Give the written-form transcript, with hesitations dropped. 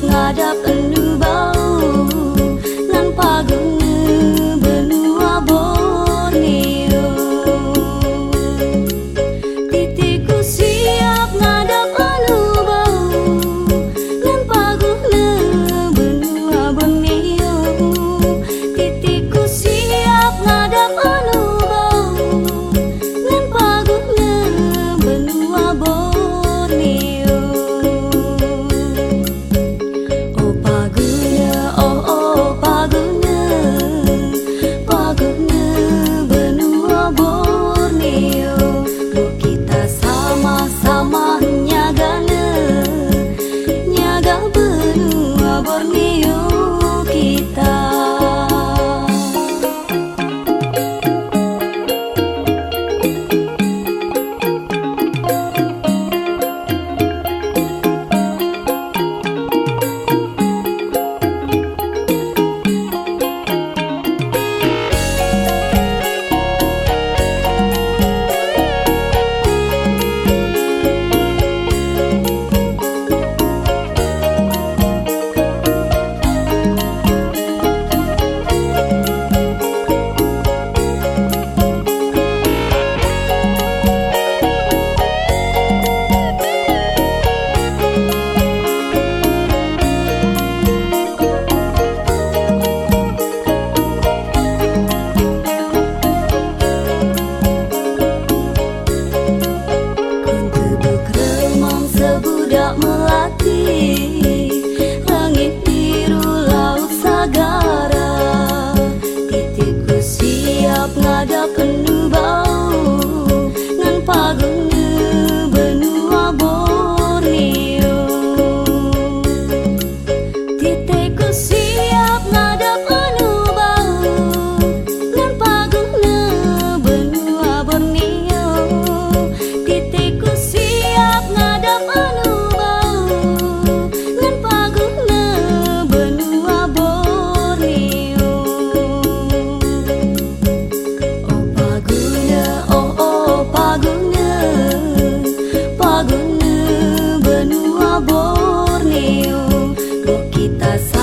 ngadap enu bau nan pagung benua Borneo. Titiku siap ngadap enu bau nan pagung benua Borneo. Titiku siap ngadap enu bau nan pagung benua Borneo. Oh paguna, oh paguna, paguna benua Borneo. Oh kita sama-sama nyagana, nyaga benua Borneo kita. Sebudak melati, langit biru laut sagara. Titiku siap ngadap enu bau nan pagung benua Borneo. Titiku siap ngadap enu bau nan pagung benua Borneo. Titiku siap ngadap enu bau nan pagung benua Borneo. Oh paguna, oh paguna, paguna benua Borneo. Oh kita